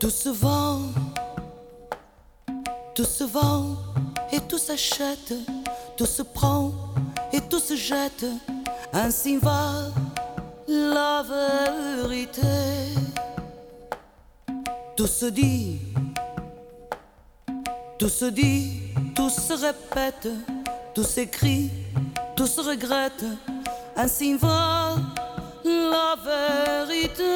Tout se vend, tout se vend et tout s'achète, tout se prend et tout se jette. Ainsi va la vérité. Tout se dit, tout se dit, tout se répète, tout s'écrit, tout se regrette. Ainsi va la vérité.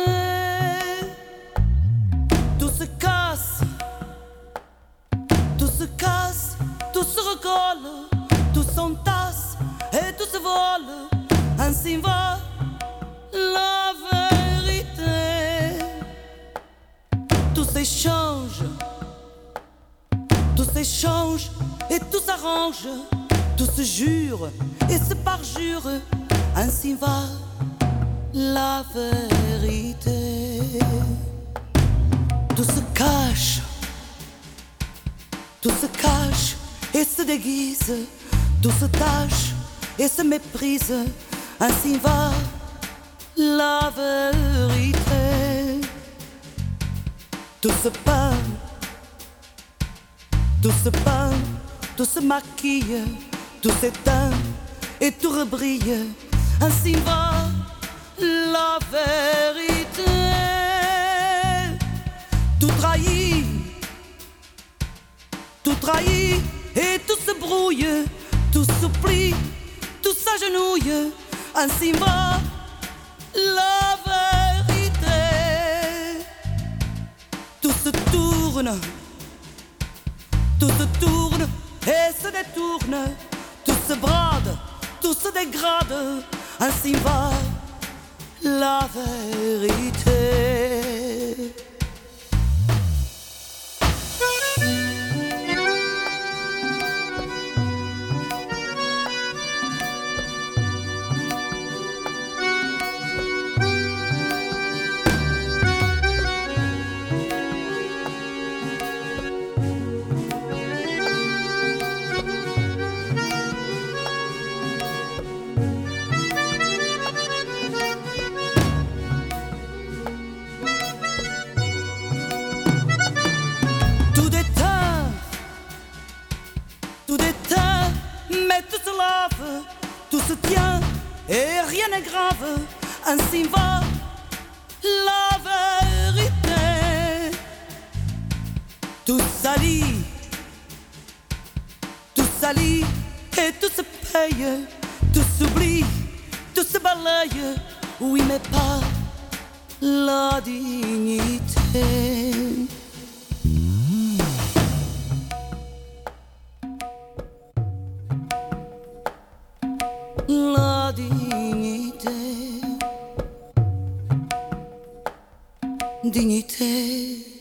Tout se casse, tout se casse, tout se recolle, tout s'entasse et tout se vole. Ainsi va la vérité. Tout s'échange, tout s'échange et tout s'arrange, tout se jure et se parjure. Ainsi va la vérité. Tout se cache, tout se cache et se déguise, tout se tâche et se méprise. Ainsi va la vérité. Tout se peint, tout se peint, tout se maquille, tout s'éteint et tout rebrille. Ainsi va la vérité. Tout trahit, tout trahit et tout se brouille, tout s'oublie, tout s'agenouille. Ainsi va la vérité. Tout se tourne, tout se tourne et se détourne, tout se brade, tout se dégrade. Ainsi va la vérité. Tout se tient et rien n'est grave. Ainsi va la vérité. Tout s'allie, tout s'allie et tout se paye, tout s'oublie, tout se balaye. Oui, mais pas la dignité. La dignité, dignité.